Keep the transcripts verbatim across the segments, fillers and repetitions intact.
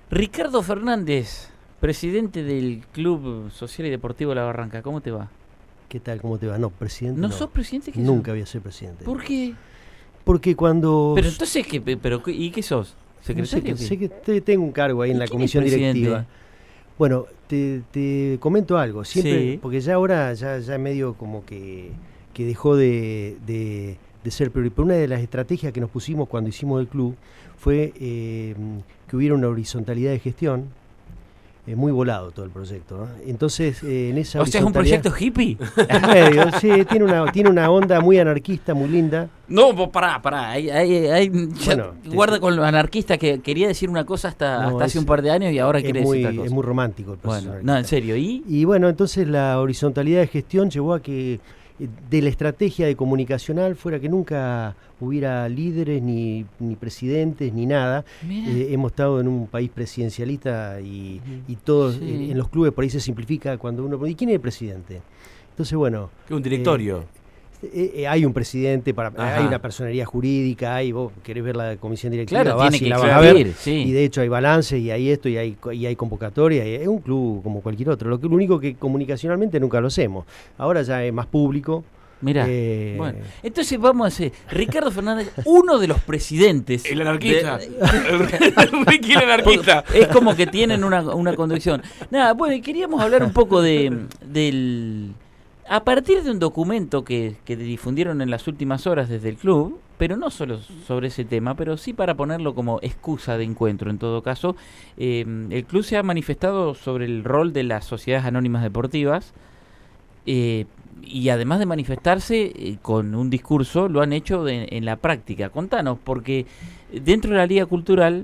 Ricardo Fernández, presidente del Club Social y Deportivo La Barranca, ¿cómo te va? ¿Qué tal? ¿Cómo te va? No, presidente. ¿No, no. sos presidente? ¿Qué Nunca sos? voy a ser presidente. ¿Por qué? Porque cuando... Pero entonces, ¿qué, pero, ¿y qué sos? No sé, ¿Secretario? que, sé que te, tengo un cargo ahí en la quién comisión es presidente? directiva. Bueno, te, te comento algo. Siempre, Sí. porque ya ahora ya, ya medio como que, que dejó de, de, de ser prioritario. Pero una de las estrategias que nos pusimos cuando hicimos el club fue eh, que hubiera una horizontalidad de gestión. Es muy volado todo el proyecto, ¿no? Entonces, eh, en esa O sea, ¿es un horizontalidad- proyecto hippie? medio, sí, tiene una, tiene una onda muy anarquista, muy linda. No, pues pará, pará. Hay, hay, hay- ya- Bueno, te- guarda con lo anarquista, que quería decir una cosa hasta, No, hasta hace es- un par de años y ahora Es quiere muy, decir otra cosa. es muy romántico el proceso Bueno, no, en serio. ¿Y? Y bueno, entonces la horizontalidad de gestión llevó a que eh, de la estrategia de comunicacional fuera que nunca hubiera líderes, ni, ni presidentes, ni nada. Mirá. Eh, hemos estado en un país presidencialista y, y todos, Sí. en, en los clubes por ahí se simplifica cuando uno... ¿Y quién es el presidente? Entonces, bueno... Que un directorio. eh, eh, hay un presidente, para, Ajá. hay una personería jurídica, hay, vos querés ver la comisión directiva, Claro, vas tiene y que la vas a ver. existir, sí. Y de hecho hay balance y hay esto y hay, y hay convocatoria. Y es un club como cualquier otro. Lo, que, lo único que comunicacionalmente nunca lo hacemos. Ahora ya es más público. Mirá. Eh, Bueno, entonces vamos a hacer Ricardo Fernández, uno de los presidentes. El anarquista. de- El Ricky el anarquista. es como que tienen una, una conducción. Nada, bueno, y queríamos hablar un poco de del. A partir de un documento que, que difundieron en las últimas horas desde el club, pero no solo sobre ese tema, pero sí para ponerlo como excusa de encuentro en todo caso, eh, el club se ha manifestado sobre el rol de las sociedades anónimas deportivas. Eh, y además de manifestarse eh, con un discurso, lo han hecho de, en la práctica. Contanos, porque dentro de la Liga Cultural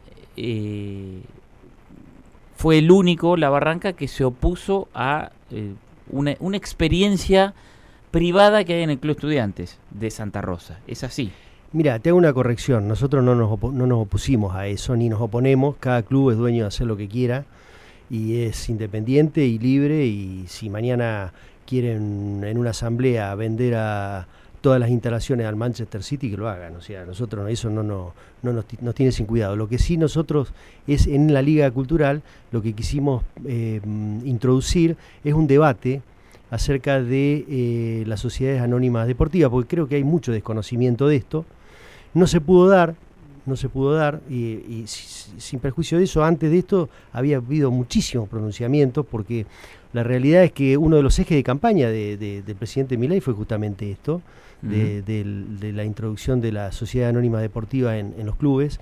eh, fue el único, La Barranca, que se opuso a eh, una, una experiencia privada que hay en el Club Estudiantes de Santa Rosa. ¿Es así? Mira, te hago una corrección. Nosotros no nos, opo- no nos opusimos a eso, ni nos oponemos. Cada club es dueño de hacer lo que quiera y es independiente y libre. Y si mañana quieren en una asamblea vender a todas las instalaciones al Manchester City, que lo hagan. O sea, nosotros eso no, no, no nos, ti- nos tiene sin cuidado. Lo que sí nosotros es en la Liga Cultural, lo que quisimos eh, introducir es un debate acerca de eh, las sociedades anónimas deportivas, porque creo que hay mucho desconocimiento de esto. No se pudo dar, no se pudo dar, y, y si- sin perjuicio de eso, antes de esto había habido muchísimos pronunciamientos, porque la realidad es que uno de los ejes de campaña de, de, del presidente Milei fue justamente esto, de, Ujú. del- de la introducción de la sociedad anónima deportiva en, en los clubes.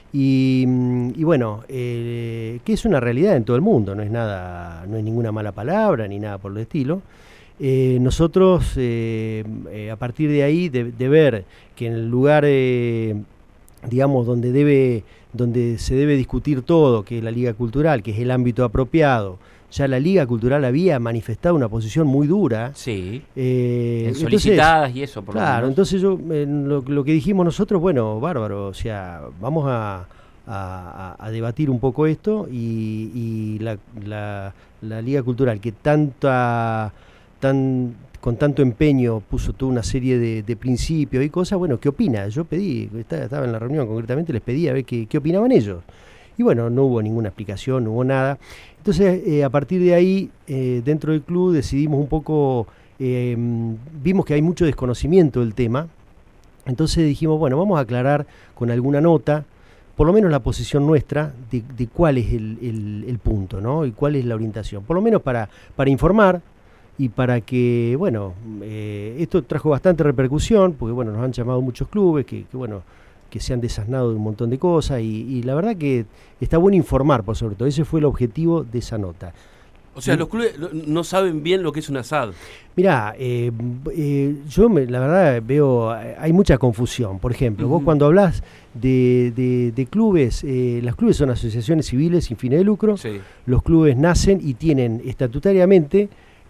Y, mm, y bueno, eh, que es una realidad en todo el mundo, no es nada, no es ninguna mala palabra ni nada por el estilo. Eh, nosotros, eh, eh, a partir de ahí, de, de ver que en el lugar, eh, digamos, donde debe, donde se debe discutir todo, que es la Liga Cultural, que es el ámbito apropiado, ya la Liga Cultural había manifestado una posición muy dura. Sí. Eh, En entonces, solicitadas y eso, por lo Claro, menos. entonces yo, eh, lo, lo que dijimos nosotros, bueno, bárbaro, o sea, vamos a, a- a- a debatir un poco esto y, y la, la- la Liga Cultural que tanta, tan, con tanto empeño puso toda una serie de, de principios y cosas, bueno, ¿qué opina? Yo pedí, estaba, estaba en la reunión concretamente, les pedí a ver qué, qué opinaban ellos. Y bueno, no hubo ninguna explicación, no hubo nada. Entonces, eh, a partir de ahí, eh, dentro del club decidimos un poco, eh, vimos que hay mucho desconocimiento del tema, entonces dijimos, bueno, vamos a aclarar con alguna nota, por lo menos la posición nuestra, de, de cuál es el, el- el punto, ¿no? Y cuál es la orientación, por lo menos para, para informar y para que, bueno, eh, esto trajo bastante repercusión, porque bueno, nos han llamado muchos clubes que, que bueno, que se han desasnado de un montón de cosas y, y la verdad que está bueno informar, por sobre todo, ese fue el objetivo de esa nota. O sea, los clubes no- no saben bien lo que es un asado. Mirá, eh, eh, yo me- la verdad veo, eh, hay mucha confusión. Por ejemplo, vos Ujú. cuando hablas de, de- de clubes, eh, los clubes son asociaciones civiles sin fines de lucro, Sí. los clubes nacen y tienen estatutariamente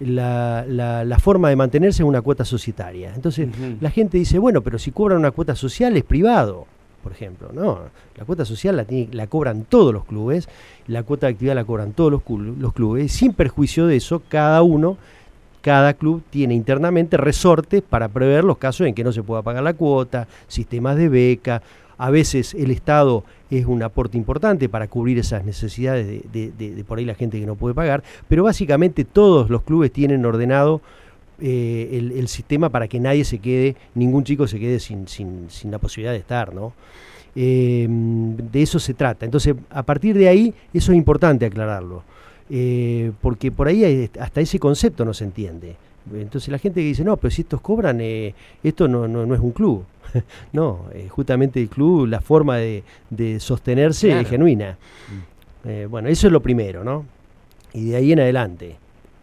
la, la- la forma de mantenerse en una cuota societaria. Entonces, Ujú. la gente dice, bueno, pero si cobran una cuota social es privado, por ejemplo. No, la cuota social la, tiene- la cobran todos los clubes, la cuota de actividad la cobran todos los, clu- los clubes, sin perjuicio de eso, cada uno, cada club tiene internamente resortes para prever los casos en que no se pueda pagar la cuota, sistemas de beca. A veces el Estado es un aporte importante para cubrir esas necesidades de, de, de, de por ahí la gente que no puede pagar, pero básicamente todos los clubes tienen ordenado eh, el, el sistema para que nadie se quede, ningún chico se quede sin, sin, sin la posibilidad de estar, ¿no? Eh, de eso se trata. Entonces, a partir de ahí, eso es importante aclararlo, eh, porque por ahí hay, hasta ese concepto no se entiende. Entonces la gente que dice, no, pero si estos cobran, eh, esto no, no, no es un club. No, eh, justamente el club, la forma de, de sostenerse claro. es genuina. Mm. Eh, bueno, eso es lo primero, ¿no? Y de ahí en adelante.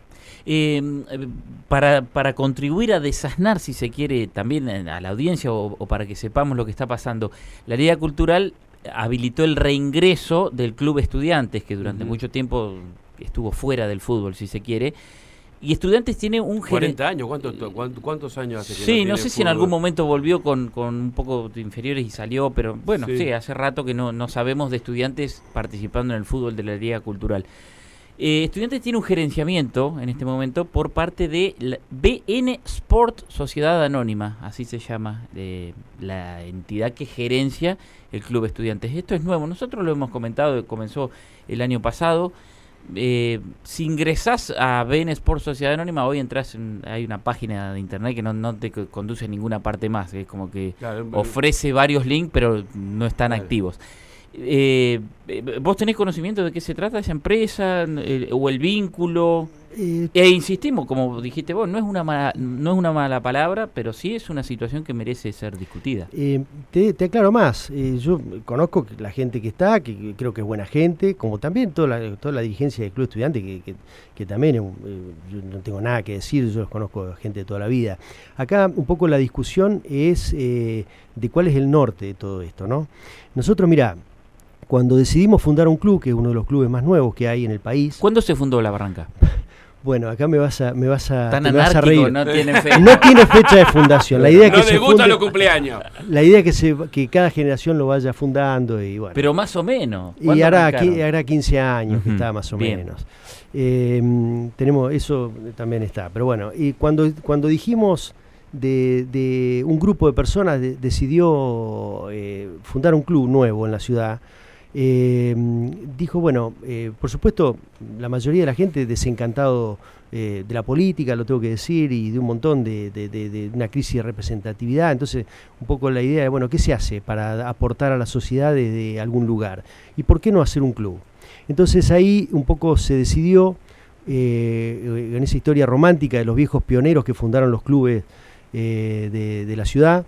Eh, para, para contribuir a desasnar, si se quiere, también a la audiencia o, o para que sepamos lo que está pasando, la Liga Cultural habilitó el reingreso del Club Estudiantes, que durante uh-huh. mucho tiempo estuvo fuera del fútbol, si se quiere. Y Estudiantes tiene un... cuarenta años, ¿cuántos, cuántos, cuántos años hace que Sí, no, no sé si fútbol? en algún momento volvió con, con un poco de inferiores y salió, pero bueno, sí, sí hace rato que no, no sabemos de Estudiantes participando en el fútbol de la Liga Cultural. Eh, Estudiantes tiene un gerenciamiento en este momento por parte de la B N Sport Sociedad Anónima, así se llama eh, la entidad que gerencia el Club Estudiantes. Esto es nuevo, nosotros lo hemos comentado, comenzó el año pasado. Eh, si ingresás a B N Sport Sociedad Anónima, hoy entras en, hay una página de internet que no, no te conduce a ninguna parte más, es como que claro, ofrece varios links pero no están claro. activos. Eh, ¿Vos tenés conocimiento de qué se trata esa empresa eh, o el vínculo? Eh, e insistimos, como dijiste vos, no es una mala, no es una mala palabra, pero sí es una situación que merece ser discutida. Eh, te, te aclaro más, eh, yo conozco la gente que está, que, que creo que es buena gente, como también toda la, toda la dirigencia del Club Estudiante, que, que, que también eh, yo no tengo nada que decir, yo los conozco gente de toda la vida. Acá un poco la discusión es eh, de cuál es el norte de todo esto, ¿no? Nosotros, mirá, cuando decidimos fundar un club, que es uno de los clubes más nuevos que hay en el país... ¿Cuándo se fundó La Barranca? Bueno, acá me vas a, me vas a, Tan te vas a reír. No tiene fecha. No tiene fecha de fundación. La idea es que no se le gustan funde, los cumpleaños. La idea es que, se, que cada generación lo vaya fundando y bueno. Pero más o menos. Y hará, hará quince años uh-huh. que está más o Bien. menos. Eh, tenemos eso también está. Pero bueno, y cuando, cuando dijimos de, de un grupo de personas de, decidió eh, fundar un club nuevo en la ciudad. Eh, dijo, bueno, eh, por supuesto, la mayoría de la gente desencantado eh, de la política, lo tengo que decir, y de un montón de, de, de, de una crisis de representatividad. Entonces, un poco la idea de, bueno, ¿qué se hace para aportar a la sociedad desde algún lugar? ¿Y por qué no hacer un club? Entonces ahí un poco se decidió, eh, en esa historia romántica de los viejos pioneros que fundaron los clubes eh, de, de la ciudad,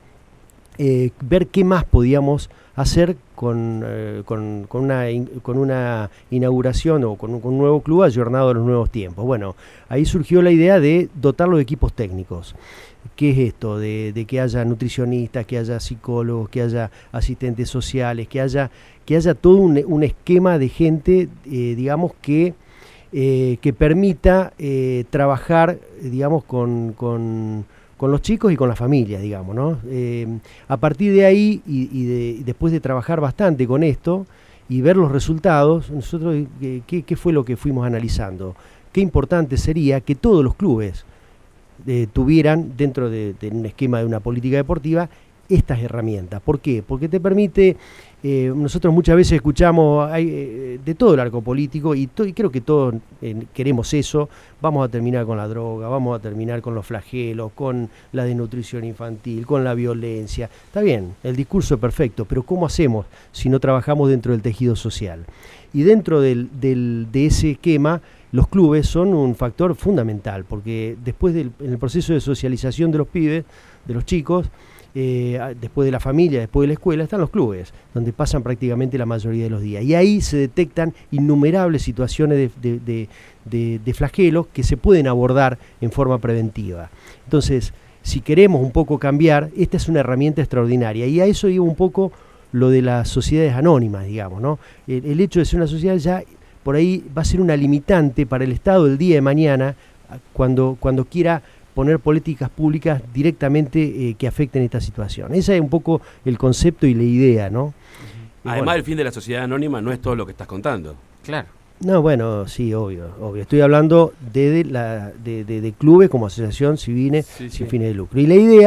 eh, ver qué más podíamos hacer con, eh, con, con, una, in, con una inauguración o con un, con un nuevo club ayornado a los nuevos tiempos. Bueno, ahí surgió la idea de dotar los equipos técnicos. ¿Qué es esto? De, de que haya nutricionistas, que haya psicólogos, que haya asistentes sociales, que haya, que haya todo un, un esquema de gente, eh, digamos, que, eh, que permita eh, trabajar, digamos, con... con con los chicos y con las familias, digamos, ¿no? Eh, a partir de ahí, y, y, de, y después de trabajar bastante con esto, y ver los resultados, nosotros, eh, ¿qué, qué fue lo que fuimos analizando? Qué importante sería que todos los clubes eh, tuvieran, dentro de, de un esquema de una política deportiva, estas herramientas. ¿Por qué? Porque te permite, eh, nosotros muchas veces escuchamos hay, eh, de todo el arco político y, to, y creo que todos eh, queremos eso, vamos a terminar con la droga, vamos a terminar con los flagelos, con la desnutrición infantil, con la violencia. Está bien, el discurso es perfecto, pero ¿cómo hacemos si no trabajamos dentro del tejido social? Y dentro del, del, de ese esquema, los clubes son un factor fundamental, porque después del en el proceso de socialización de los pibes, de los chicos, Eh, después de la familia, después de la escuela, están los clubes, donde pasan prácticamente la mayoría de los días. Y ahí se detectan innumerables situaciones de, de, de, de, de flagelos que se pueden abordar en forma preventiva. Entonces, si queremos un poco cambiar, esta es una herramienta extraordinaria. Y a eso iba un poco lo de las sociedades anónimas, digamos, ¿no? El, el hecho de ser una sociedad ya, por ahí, va a ser una limitante para el Estado el día de mañana, cuando, cuando quiera poner políticas públicas directamente eh, que afecten esta situación. Ese es un poco el concepto y la idea, ¿no? Uh-huh. Además, bueno, el fin de la sociedad anónima no es todo lo que estás contando. Claro. No, bueno, sí, obvio, obvio. Estoy hablando de, de, la, de, de, de clubes como asociación civiles sí, sin sí. fines de lucro. Y la idea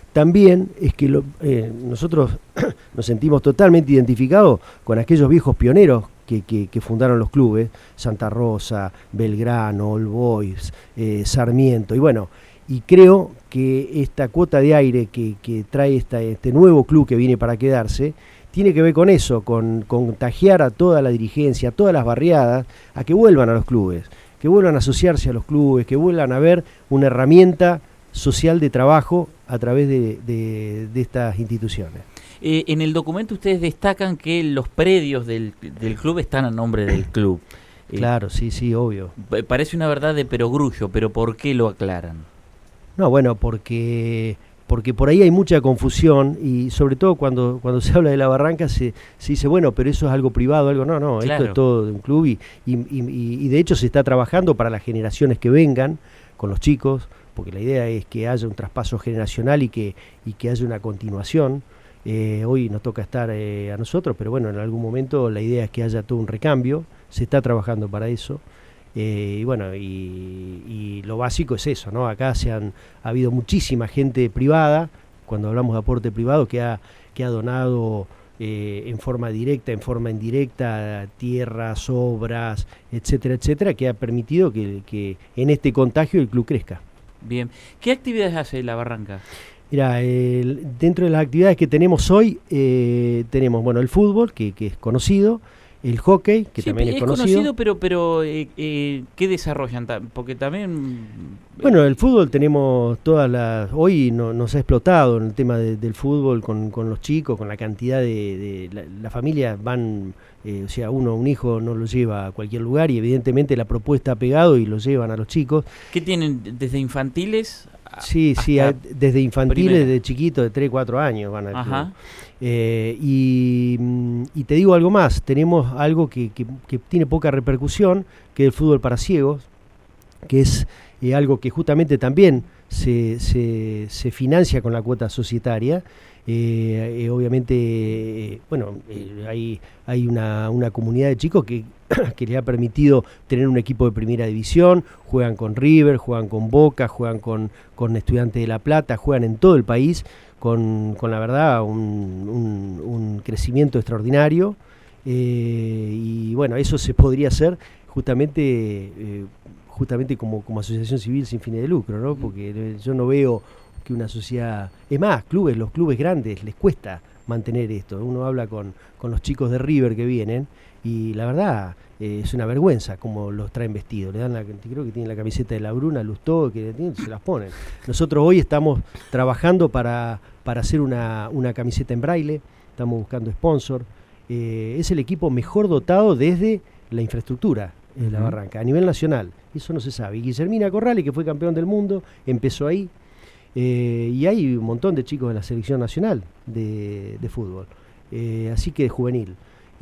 también es que lo, eh, nosotros nos sentimos totalmente identificados con aquellos viejos pioneros que, que, que fundaron los clubes, Santa Rosa, Belgrano, All Boys, eh, Sarmiento, y bueno, y creo que esta cuota de aire que, que trae esta, este nuevo club que viene para quedarse, tiene que ver con eso, con contagiar a toda la dirigencia, a todas las barriadas, a que vuelvan a los clubes, que vuelvan a asociarse a los clubes, que vuelvan a ver una herramienta social de trabajo a través de, de, de estas instituciones. Eh, en el documento ustedes destacan que los predios del, del club están a nombre del club. Eh, claro, sí, sí, obvio. Parece una verdad de perogrullo, pero ¿por qué lo aclaran? No, bueno, porque porque por ahí hay mucha confusión y sobre todo cuando cuando se habla de la Barranca se, se dice, bueno, pero eso es algo privado, algo no, no, claro. Esto es todo de un club y, y, y, y de hecho se está trabajando para las generaciones que vengan con los chicos, porque la idea es que haya un traspaso generacional y que, y que haya una continuación. Eh, hoy nos toca estar eh, a nosotros, pero bueno, en algún momento la idea es que haya todo un recambio, se está trabajando para eso. Eh, y bueno, y, y lo básico es eso, ¿no? Acá se han ha habido muchísima gente privada, cuando hablamos de aporte privado, que ha, que ha donado eh, en forma directa, en forma indirecta, tierras, obras, etcétera, etcétera, que ha permitido que, que en este contagio el club crezca. Bien. ¿Qué actividades hace La Barranca? Mira, el, dentro de las actividades que tenemos hoy, eh, tenemos, bueno, el fútbol, que, que es conocido, el hockey, que sí, también es, es conocido. conocido, pero, pero eh, eh, ¿qué desarrollan? Porque también... Bueno, el fútbol tenemos todas las... Hoy no, nos ha explotado en el tema de, del fútbol con, con los chicos, con la cantidad de... de la, la familia van... Eh, o sea, uno, un hijo no lo lleva a cualquier lugar y evidentemente la propuesta ha pegado y lo llevan a los chicos. ¿Qué tienen desde infantiles? Sí, sí, a, desde infantiles, primera. desde chiquitos, de tres, cuatro años van al Ajá. club. Eh, y, y te digo algo más, tenemos algo que, que, que tiene poca repercusión, que es el fútbol para ciegos, que es eh, algo que justamente también se, se, se financia con la cuota societaria. Eh, eh, obviamente, eh, bueno, eh, hay, hay una, una comunidad de chicos que, que les ha permitido tener un equipo de primera división, juegan con River, juegan con Boca, juegan con, con Estudiantes de La Plata, juegan en todo el país con, con la verdad un, un, un crecimiento extraordinario eh, y bueno, eso se podría hacer justamente eh, justamente como, como asociación civil sin fines de lucro, ¿no? Porque yo no veo que una sociedad... Es más, clubes, los clubes grandes les cuesta mantener esto. Uno habla con, con los chicos de River que vienen y la verdad eh, es una vergüenza cómo los traen vestidos. Le dan la, creo que tienen la camiseta de la Bruna, Lustó, que se las ponen. Nosotros hoy estamos trabajando para, para hacer una, una camiseta en braille, estamos buscando sponsor. Eh, es el equipo mejor dotado desde la infraestructura en uh-huh. La Barranca, a nivel nacional. Eso no se sabe. Y Guillermina Corrales, que fue campeón del mundo, empezó ahí. Eh, y hay un montón de chicos de la selección nacional de, de fútbol, eh, así que de juvenil.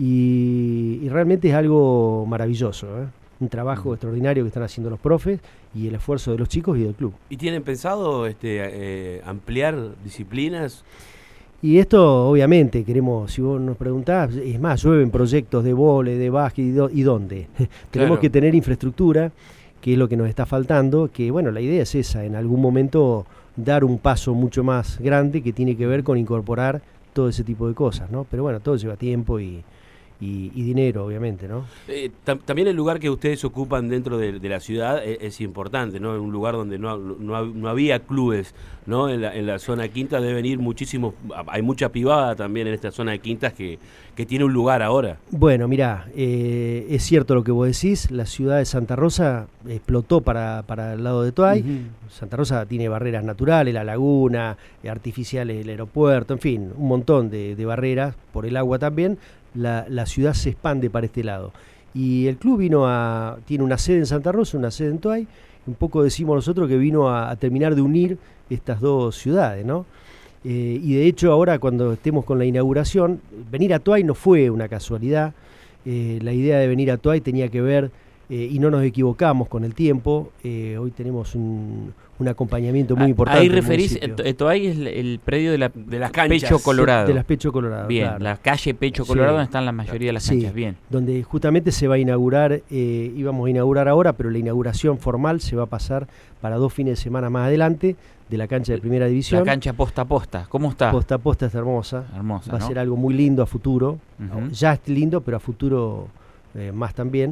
Y, y realmente es algo maravilloso, ¿eh? Un trabajo uh-huh. extraordinario que están haciendo los profes y el esfuerzo de los chicos y del club. ¿Y tienen pensado este, eh, ampliar disciplinas? Y esto, obviamente, queremos, si vos nos preguntás, es más, llueven proyectos de vóley, de básquet y, do, y dónde. Tenemos Claro. que tener infraestructura, que es lo que nos está faltando, que bueno, la idea es esa, en algún momento dar un paso mucho más grande que tiene que ver con incorporar todo ese tipo de cosas, ¿no? Pero bueno, todo lleva tiempo y, y, y dinero, obviamente, ¿no? Eh, tam- también el lugar que ustedes ocupan dentro de, de la ciudad es, es importante, ¿no? En un lugar donde no, no, no había clubes, ¿no? En la, en la zona de Quintas deben ir muchísimos, hay mucha privada también en esta zona de Quintas que, que tiene un lugar ahora. Bueno, mirá, eh, es cierto lo que vos decís, la ciudad de Santa Rosa explotó para, para el lado de Toay. Uh-huh. Santa Rosa tiene barreras naturales, la laguna, eh, artificiales, el aeropuerto, en fin, un montón de, de barreras, por el agua también. La, la ciudad se expande para este lado. Y el club vino a, tiene una sede en Santa Rosa, una sede en Toay, un poco decimos nosotros que vino a, a terminar de unir estas dos ciudades, ¿no? Eh, y de hecho ahora cuando estemos con la inauguración, venir a Toay no fue una casualidad, eh, la idea de venir a Toay tenía que ver eh, y no nos equivocamos con el tiempo. Eh, hoy tenemos un, un acompañamiento muy Ah, importante. Ahí en el referís, municipio. eh, Toay es el, el predio de, la, De las canchas. Pecho Colorado. De las Pecho Colorado. Bien, claro. la calle Pecho Sí. Colorado donde están la mayoría de las Sí, canchas. Bien. donde justamente se va a inaugurar, eh, íbamos a inaugurar ahora, pero la inauguración formal se va a pasar para dos fines de semana más adelante de la cancha de Primera División. La cancha posta a posta. ¿Cómo está? Posta a posta está hermosa. Hermosa, Va a ¿no? ser algo muy lindo a futuro. Ujú. Ya es lindo, pero a futuro eh, más también.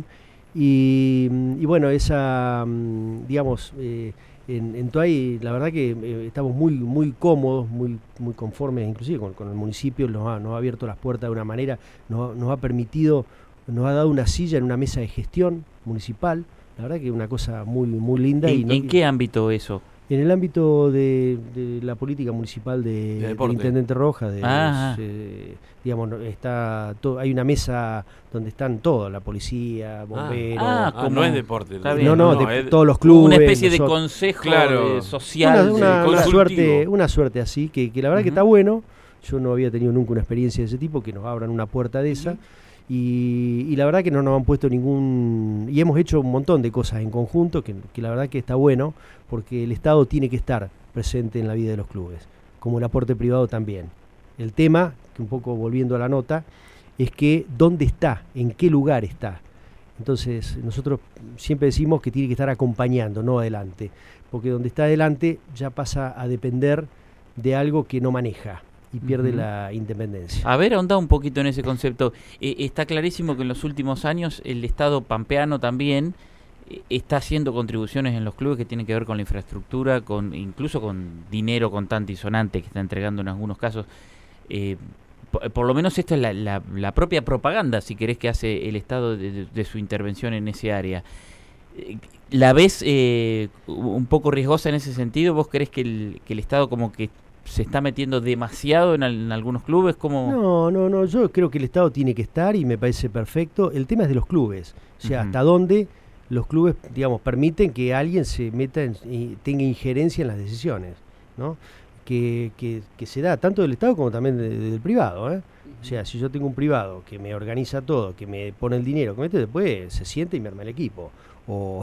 Y, y bueno, esa, mm, digamos, eh, en, en Toay, la verdad que eh, estamos muy muy cómodos, muy muy conformes, inclusive con, con el municipio, nos ha, nos ha abierto las puertas de una manera, nos, nos ha permitido, nos ha dado una silla en una mesa de gestión municipal. La verdad que es una cosa muy muy linda. ¿En, y no- en qué ámbito eso? En el ámbito de, de la política municipal de, De del deporte. Intendente Rojas, de, Ah. eh, digamos, no- está todo, hay una mesa donde están todos, la policía, bomberos. Ah, Ah, como- no es deporte. está bien. no, no, de es- todos los clubes. Una especie de nosotros- consejo Claro. eh, social. una, una- sí, una consultivo. suerte, una suerte así, que, que la verdad que Ujú. está bueno. Yo no había tenido nunca una experiencia de ese tipo, que nos abran una puerta de esa. Y, y la verdad que no nos han puesto ningún... Y hemos hecho un montón de cosas en conjunto, que, que la verdad que está bueno, porque el Estado tiene que estar presente en la vida de los clubes, como el aporte privado también. El tema, que un poco volviendo a la nota, es que dónde está, en qué lugar está. Entonces nosotros siempre decimos que tiene que estar acompañando, no adelante, porque donde está adelante ya pasa a depender de algo que no maneja y pierde Ujú. la independencia. A ver, ahonda un poquito en ese concepto. Eh, está clarísimo que en los últimos años el Estado pampeano también eh, está haciendo contribuciones en los clubes que tienen que ver con la infraestructura, con incluso con dinero contante y sonante que está entregando en algunos casos. Eh, por, por lo menos esta es la, la, la propia propaganda, si querés, que hace el Estado de, de- de su intervención en ese área. Eh, ¿La ves eh, un poco riesgosa en ese sentido? ¿Vos creés que el, que el Estado como que se está metiendo demasiado en, al- en algunos clubes? ¿Cómo? No, no, no, yo creo que el Estado tiene que estar y me parece perfecto. El tema es de los clubes, o sea, Ujú. hasta dónde los clubes, digamos, permiten que alguien se meta en- y tenga injerencia en las decisiones, ¿no? Que, que, que se da tanto del Estado como también de- de- del privado, ¿eh? O sea, si yo tengo un privado que me organiza todo, que me pone el dinero, que mete, después se siente y me arma el equipo. O,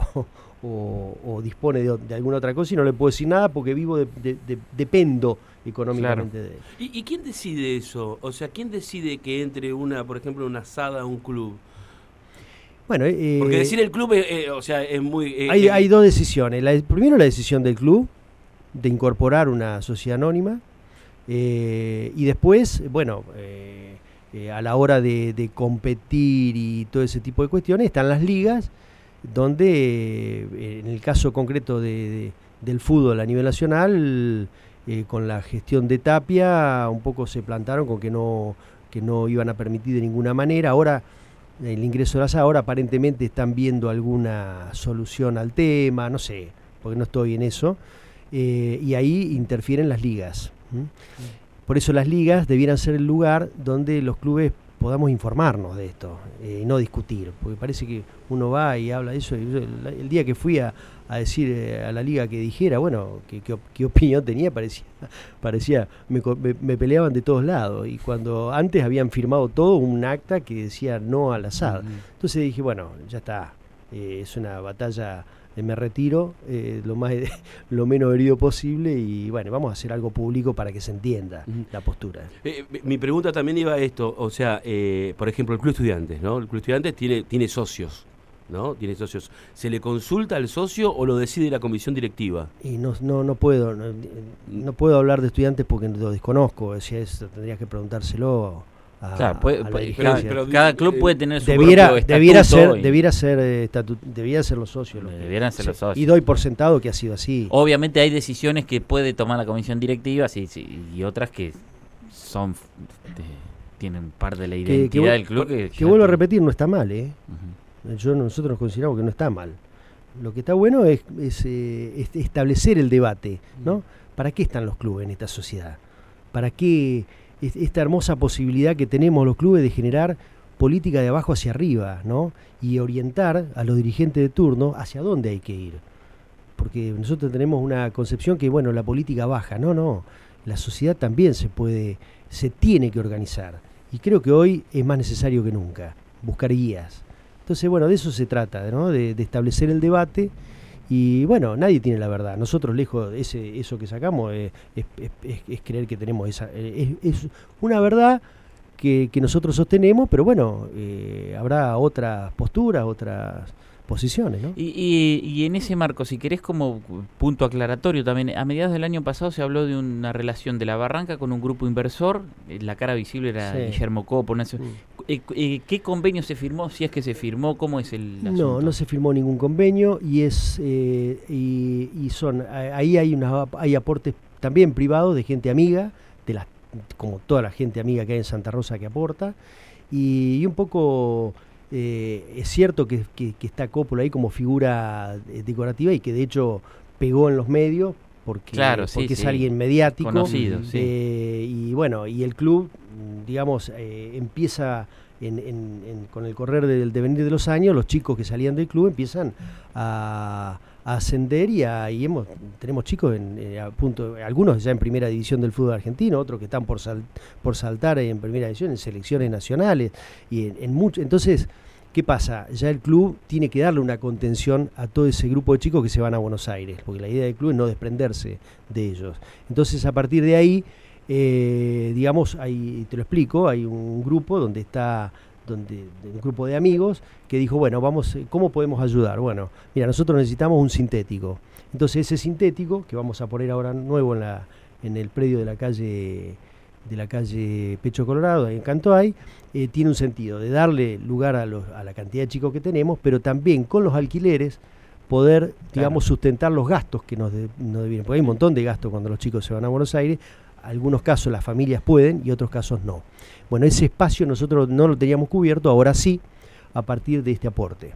o, o dispone de, de alguna otra cosa y no le puedo decir nada porque vivo, de, de- de- dependo económicamente de él. ¿Y, ¿Y quién decide eso? O sea, ¿quién decide que entre una, por ejemplo, una asada a un club? Bueno, eh, Porque decir el club, eh, eh, o sea, es muy... eh, hay, eh, hay dos decisiones. La, primero la decisión del club de incorporar una sociedad anónima eh, y después, bueno, eh, eh, a la hora de, de competir y todo ese tipo de cuestiones están las ligas donde eh, en el caso concreto de, de- del fútbol a nivel nacional eh, con la gestión de Tapia un poco se plantaron con que no que no iban a permitir de ninguna manera. Ahora el ingreso de las ahora aparentemente están viendo alguna solución al tema, no sé, porque no estoy en eso, eh, y ahí interfieren las ligas. ¿m? Por eso las ligas debieran ser el lugar donde los clubes podamos informarnos de esto eh, y no discutir, porque parece que uno va y habla de eso. Y yo, el, el día que fui a, a decir eh, a la liga que dijera, bueno, qué, qué, qué opinión tenía, parecía, parecía me, co- me, me peleaban de todos lados. Y cuando antes habían firmado todo un acta que decía no al asado. Ujú. Entonces dije, bueno, ya está, eh, es una batalla de me retiro, eh, lo más lo menos herido posible y bueno, vamos a hacer algo público para que se entienda Ujú. la postura. Eh, mi pregunta también iba a esto, o sea, eh, por ejemplo, el Club Estudiantes, ¿no? El Club Estudiantes tiene, tiene socios, ¿no? Tiene socios. ¿Se le consulta al socio o lo decide la comisión directiva? Y no, no, no puedo, no, no puedo hablar de estudiantes porque lo desconozco, o sea, eso tendrías que preguntárselo a, Claro, puede- a la puede- dirigencia. cada, pero- cada club eh, puede tener su debiera, propio debiera estatuto ser, y- debiera ser, eh, estatu- debiera ser los socios. los que- Debieran ser los sí, socios. Y doy por sentado que ha sido así. Obviamente hay decisiones que puede tomar la comisión directiva sí, sí, y otras que son f- de- tienen parte de la que, identidad que, vu- del club. Que, que ya vuelvo a tiene- repetir, no está mal, ¿eh? Ujú. Yo, nosotros nos consideramos que no está mal. Lo que está bueno es, es, eh, es establecer el debate, ¿no? ¿Para qué están los clubes en esta sociedad? ¿Para qué es- esta hermosa posibilidad que tenemos los clubes de generar política de abajo hacia arriba, ¿no? Y orientar a los dirigentes de turno hacia dónde hay que ir? Porque nosotros tenemos una concepción que, bueno, la política baja. No, no. La sociedad también se puede, se tiene que organizar. Y creo que hoy es más necesario que nunca buscar guías. Entonces, bueno, de eso se trata, ¿no? De, de establecer el debate. Y bueno, nadie tiene la verdad. Nosotros, lejos, ese, eso que sacamos eh, es, es, es, es creer que tenemos esa. Eh, es, es una verdad que, que nosotros sostenemos, pero bueno, eh, habrá otras posturas, otras posiciones, ¿no? Y, y, y en ese marco, si querés como punto aclaratorio también, a mediados del año pasado se habló de una relación de La Barranca con un grupo inversor, la cara visible era sí. Guillermo Copo. Una, mm. eh, eh, ¿Qué convenio se firmó? Si es que se firmó, ¿cómo es el asunto? No, no se firmó ningún convenio y es eh, y, y son ahí hay una hay aportes también privados de gente amiga, de las como toda la gente amiga que hay en Santa Rosa que aporta y, y un poco Eh, es cierto que, que, que está Coppola ahí como figura eh, decorativa y que de hecho pegó en los medios porque, claro, sí, porque sí. es alguien mediático. Conocido, eh, sí. Y bueno, y el club, digamos, eh, empieza en, en, en, con el correr del devenir de los años, los chicos que salían del club empiezan a, a ascender y, a, y hemos, tenemos chicos en, eh, a punto, algunos ya en primera división del fútbol argentino, otros que están por, sal, por saltar en primera división, en selecciones nacionales y en, en mucho. Entonces, ¿qué pasa? Ya el club tiene que darle una contención a todo ese grupo de chicos que se van a Buenos Aires, porque la idea del club es no desprenderse de ellos. Entonces, a partir de ahí, eh, digamos, hay, te lo explico, hay un grupo donde está, donde un grupo de amigos que dijo, bueno, vamos, ¿cómo podemos ayudar? Bueno, mira, nosotros necesitamos un sintético. Entonces, ese sintético, que vamos a poner ahora nuevo en, la, en el predio de la calle... de la calle Pecho Colorado, en Cantoay, eh, tiene un sentido de darle lugar a, los, a la cantidad de chicos que tenemos, pero también con los alquileres poder, digamos, claro. sustentar los gastos que nos, de, nos devienen. Porque hay un montón de gastos cuando los chicos se van a Buenos Aires, algunos casos las familias pueden y otros casos no. Bueno, ese espacio nosotros no lo teníamos cubierto, ahora sí, a partir de este aporte.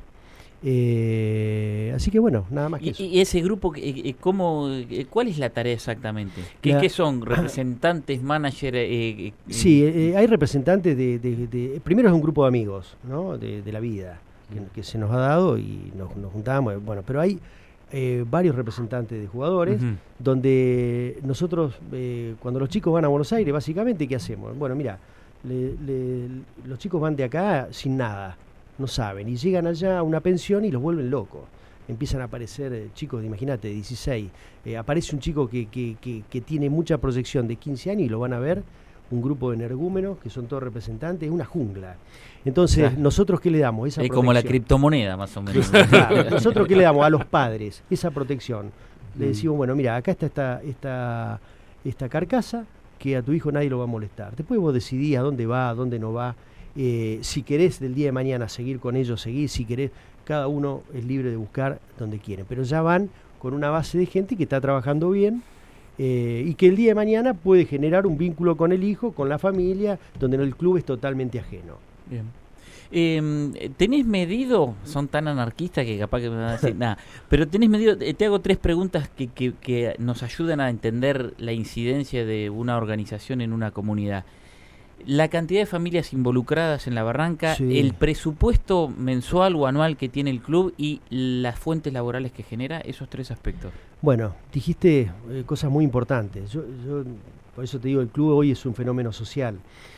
Eh, así que bueno, nada más que y, eso. ¿Y ese grupo, cómo, cuál es la tarea exactamente? ¿Qué, la, ¿qué son? ¿Representantes, managers? Eh, eh, sí, eh, hay representantes de, de, de... Primero es un grupo de amigos, ¿no? de, de la vida, que, que se nos ha dado y nos, nos juntamos, bueno, pero hay eh, varios representantes de jugadores, uh-huh. donde nosotros, eh, cuando los chicos van a Buenos Aires, básicamente, ¿qué hacemos? Bueno, mira, le, le, los chicos van de acá sin nada, no saben, y llegan allá a una pensión y los vuelven locos. Empiezan a aparecer eh, chicos, imagínate, de dieciséis. Eh, aparece un chico que, que, que, que tiene mucha proyección de quince años y lo van a ver, un grupo de energúmenos que son todos representantes, es una jungla. Entonces, claro. ¿nosotros qué le damos? Esa es protección. Como la criptomoneda, más o menos. Claro, ¿nosotros qué le damos a los padres? Esa protección. Le decimos, bueno, mira, acá está esta, esta, esta carcasa que a tu hijo nadie lo va a molestar. Después vos decidís a dónde va, a dónde no va. Eh, si querés del día de mañana seguir con ellos, seguir, si querés, cada uno es libre de buscar donde quieren, pero ya van con una base de gente que está trabajando bien eh, y que el día de mañana puede generar un vínculo con el hijo, con la familia, donde el club es totalmente ajeno. Bien. Eh, ¿Tenés medido? Son tan anarquistas que capaz que me van a decir nada, pero tenés medido, te hago tres preguntas que, que, que nos ayudan a entender la incidencia de una organización en una comunidad. La cantidad de familias involucradas en La Barranca, sí. el presupuesto mensual o anual que tiene el club y las fuentes laborales que genera, esos tres aspectos. Bueno, dijiste eh, cosas muy importantes. Yo, yo, por eso te digo, el club hoy es un fenómeno social.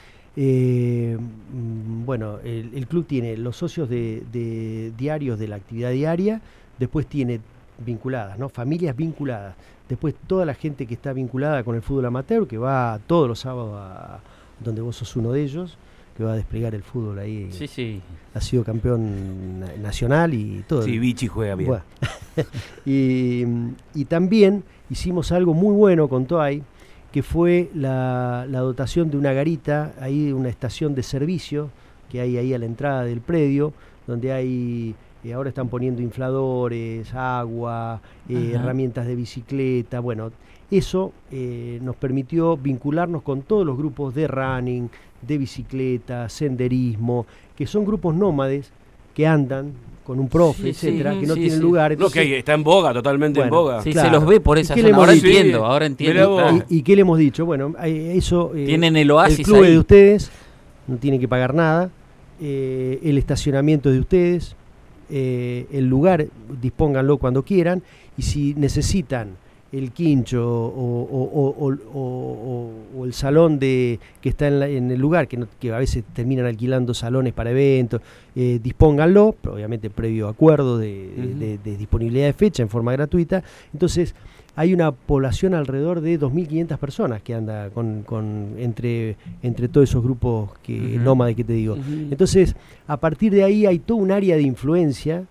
Eh, bueno, el, el club tiene los socios de, de diarios de la actividad diaria, después tiene vinculadas, ¿no? Familias vinculadas, después toda la gente que está vinculada con el fútbol amateur, que va todos los sábados a donde vos sos uno de ellos, que va a desplegar el fútbol ahí. Sí, sí. Ha sido campeón nacional y todo. Sí, Vichy juega bien. Bueno. y, y también hicimos algo muy bueno con Toay, que fue la, la dotación de una garita, ahí una estación de servicio que hay ahí a la entrada del predio, donde hay... Eh, ahora están poniendo infladores, agua, eh, herramientas de bicicleta, bueno, eso eh, nos permitió vincularnos con todos los grupos de running, de bicicleta, senderismo, que son grupos nómades que andan con un profe, sí, etcétera, sí, que no sí, tienen sí. lugar. Entonces, no, que está en boga, totalmente bueno, en boga. Sí, claro. Se los ve por esa zona. Ahora entiendo, sí, ahora entiendo. Claro. ¿Y, ¿Y qué le hemos dicho? Bueno, eso... Eh, Tienen el oasis el club ahí. Es de ustedes, no tienen que pagar nada, eh, el estacionamiento es de ustedes, Eh, el lugar dispónganlo cuando quieran y si necesitan el quincho o, o, o, o, o, o el salón de que está en, la, en el lugar, que, no, que a veces terminan alquilando salones para eventos, eh, dispónganlo, obviamente previo acuerdo de, uh-huh. de, de disponibilidad de fecha en forma gratuita. Entonces hay una población alrededor de dos mil quinientas personas que anda con, con entre, entre todos esos grupos que, uh-huh. nómades que te digo. Uh-huh. Entonces, a partir de ahí hay todo un área de influencia,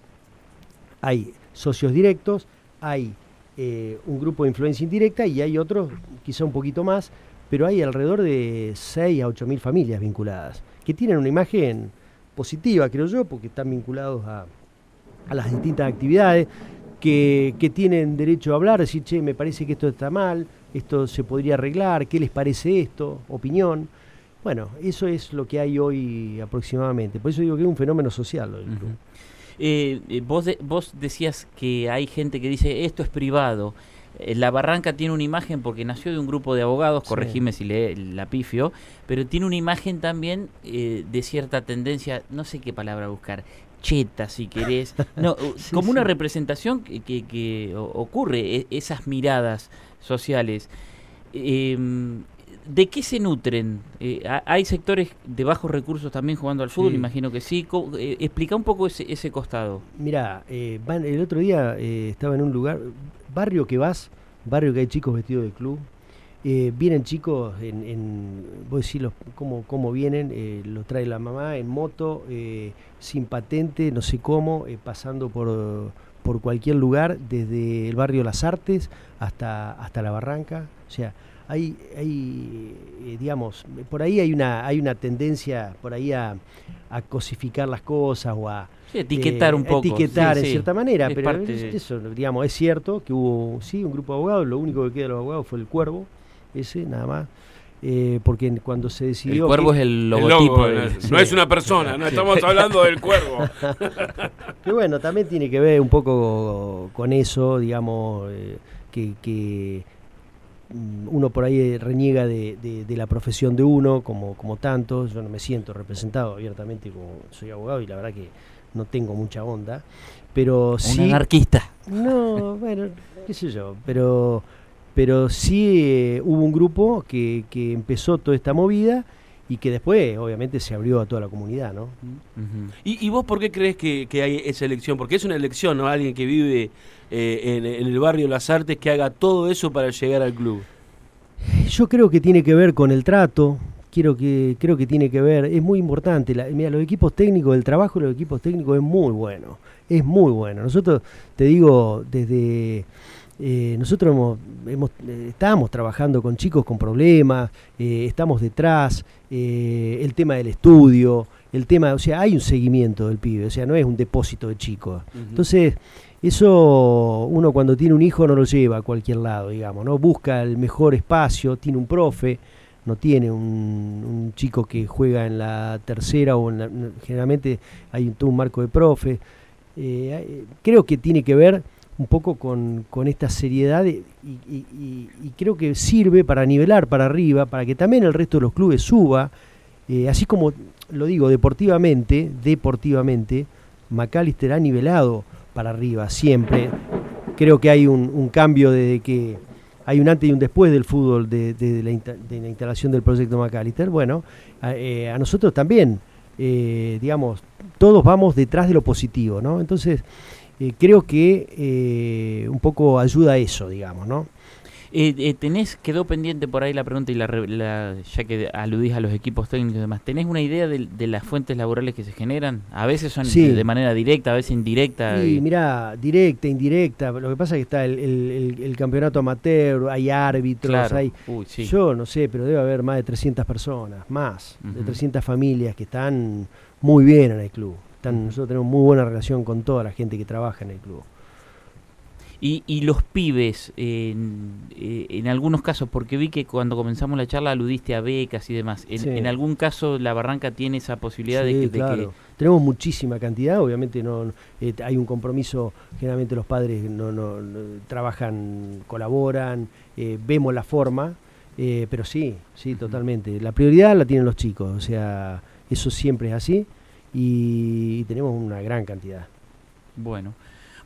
hay socios directos, hay eh, un grupo de influencia indirecta y hay otros, quizá un poquito más, pero hay alrededor de seis a ocho mil familias vinculadas, que tienen una imagen positiva, creo yo, porque están vinculados a, a las distintas actividades, Que, que tienen derecho a hablar, decir, che, me parece que esto está mal, esto se podría arreglar, ¿qué les parece esto? Opinión. Bueno, eso es lo que hay hoy aproximadamente. Por eso digo que es un fenómeno social. Uh-huh. eh, eh, vos, de, vos decías que hay gente que dice, esto es privado. Eh, La Barranca tiene una imagen, porque nació de un grupo de abogados, sí. corregime si le la pifio, pero tiene una imagen también eh, de cierta tendencia, no sé qué palabra buscar, cheta, si querés, no, sí, como sí. una representación que, que, que ocurre, esas miradas sociales. Eh, ¿De qué se nutren? Eh, ¿Hay sectores de bajos recursos también jugando al fútbol? Sí. Imagino que sí. Eh, explica un poco ese, ese costado. Mirá, eh, van, el otro día eh, estaba en un lugar, barrio que vas, barrio que hay chicos vestidos de club, Eh, vienen chicos, en, en vos decís los, cómo, cómo vienen, eh, los trae la mamá en moto, eh, sin patente, no sé cómo, eh, pasando por, por cualquier lugar, desde el barrio Las Artes hasta, hasta la Barranca. O sea, hay, hay eh, digamos, por ahí hay una, hay una tendencia por ahí a, a cosificar las cosas o a sí, etiquetar eh, un poco. Etiquetar sí, en sí. cierta manera, es pero parte... eso, digamos, es cierto que hubo, sí, un grupo de abogados, lo único que queda de los abogados fue el Cuervo, ese nada más, eh, porque cuando se decidió... El cuervo que, es el logotipo. El logo, de, no, sí. no es una persona, no estamos hablando del cuervo. Que bueno, también tiene que ver un poco con eso, digamos, eh, que, que uno por ahí reniega de, de, de la profesión de uno, como, como tantos. Yo no me siento representado abiertamente como soy abogado y la verdad que no tengo mucha onda, pero un sí... Un anarquista. No, bueno, qué sé yo, pero... pero sí eh, hubo un grupo que, que empezó toda esta movida y que después obviamente se abrió a toda la comunidad, ¿no? Uh-huh. ¿Y, ¿Y vos por qué crees que, que hay esa elección? Porque es una elección, ¿no? Alguien que vive eh, en, en el barrio Las Artes que haga todo eso para llegar al club. Yo creo que tiene que ver con el trato, quiero que, creo que tiene que ver, es muy importante, la, mira, los equipos técnicos, el trabajo de los equipos técnicos es muy bueno, es muy bueno. Nosotros, te digo, desde... Eh, nosotros hemos, hemos, eh, estábamos trabajando con chicos con problemas, eh, estamos detrás, eh, el tema del estudio, el tema, o sea, hay un seguimiento del pibe, o sea, no es un depósito de chicos. Uh-huh. Entonces, eso uno cuando tiene un hijo no lo lleva a cualquier lado, digamos, ¿no? Busca el mejor espacio, tiene un profe, no tiene un, un chico que juega en la tercera o en la, generalmente hay todo un marco de profe. Eh, creo que tiene que ver un poco con, con esta seriedad y, y, y, y creo que sirve para nivelar para arriba, para que también el resto de los clubes suba, eh, así como lo digo, deportivamente, deportivamente, Macalister ha nivelado para arriba siempre. Creo que hay un, un cambio desde que hay un antes y un después del fútbol de, de, de, la, de la instalación del proyecto Macalister. Bueno, a, eh, a nosotros también, eh, digamos, todos vamos detrás de lo positivo, ¿no? Entonces, Eh, creo que eh, un poco ayuda a eso, digamos, ¿no? Eh, eh, tenés, quedó pendiente por ahí la pregunta, y la, la ya que aludís a los equipos técnicos y demás, ¿tenés una idea de, de las fuentes laborales que se generan? A veces son sí. de manera directa, a veces indirecta. Sí, y... mirá, directa, indirecta, lo que pasa es que está el, el, el, el campeonato amateur, hay árbitros, claro. hay... Uy, sí. Yo no sé, pero debe haber más de trescientas personas, más, uh-huh. de trescientas familias que están muy bien en el club. Están, nosotros tenemos muy buena relación con toda la gente que trabaja en el club. Y, y los pibes, eh, en, eh, en algunos casos, porque vi que cuando comenzamos la charla aludiste a becas y demás, en, sí. en algún caso la Barranca tiene esa posibilidad sí, de, que, de claro. que... Tenemos muchísima cantidad, obviamente no eh, hay un compromiso, generalmente los padres no, no, no trabajan, colaboran, eh, vemos la forma, eh, pero sí, sí, uh-huh. totalmente. La prioridad la tienen los chicos, o sea, eso siempre es así. Y tenemos una gran cantidad. Bueno,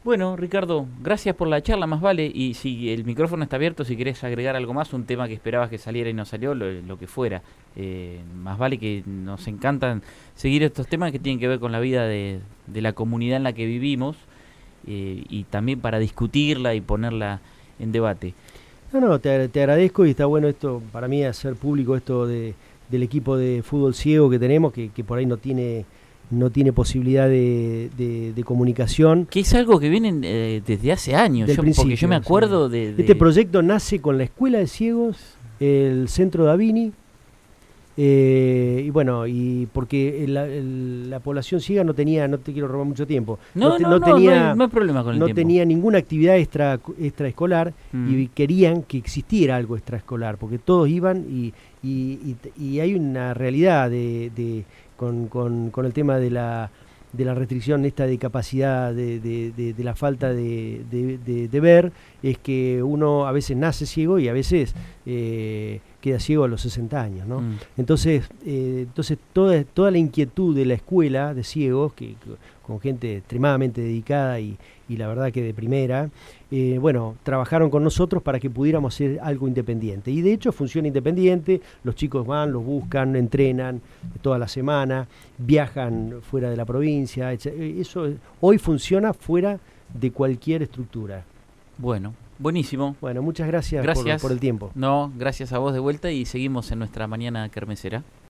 Bueno, Ricardo, gracias por la charla, más vale. Y si el micrófono está abierto, si querés agregar algo más, un tema que esperabas que saliera y no salió, lo, lo que fuera. Eh, más vale, que nos encantan seguir estos temas que tienen que ver con la vida de, de la comunidad en la que vivimos, eh, y también para discutirla y ponerla en debate. No, no, te, te agradezco, y está bueno esto, para mí, hacer público esto de, del equipo de fútbol ciego que tenemos, que, que por ahí no tiene... no tiene posibilidad de, de, de comunicación. Que es algo que viene eh, desde hace años, yo, porque yo me acuerdo sí. de, de... Este proyecto nace con la Escuela de Ciegos, el Centro Davini, eh, y bueno, y porque la, el, la población ciega no tenía, no te quiero robar mucho tiempo, no, no, te, no, no, no, tenía, no, hay, no hay problema con el no tiempo. tenía ninguna actividad extra, extraescolar, mm. y querían que existiera algo extraescolar, porque todos iban y, y, y, y hay una realidad de... de Con, con, con el tema de la, de la restricción esta de capacidad, de, de, de, de la falta de, de, de, de ver, es que uno a veces nace ciego y a veces eh, queda ciego a los sesenta años, ¿no? Mm. Entonces, eh, entonces toda, toda la inquietud de la escuela de ciegos, que, que con gente extremadamente dedicada y, y la verdad que de primera, eh, bueno, trabajaron con nosotros para que pudiéramos hacer algo independiente. Y de hecho funciona independiente, los chicos van, los buscan, entrenan toda la semana, viajan fuera de la provincia, etcétera. Eso hoy funciona fuera de cualquier estructura. Bueno, buenísimo. Bueno, muchas gracias, gracias. Por, por el tiempo. No, gracias a vos de vuelta, y seguimos en nuestra mañana kermesera.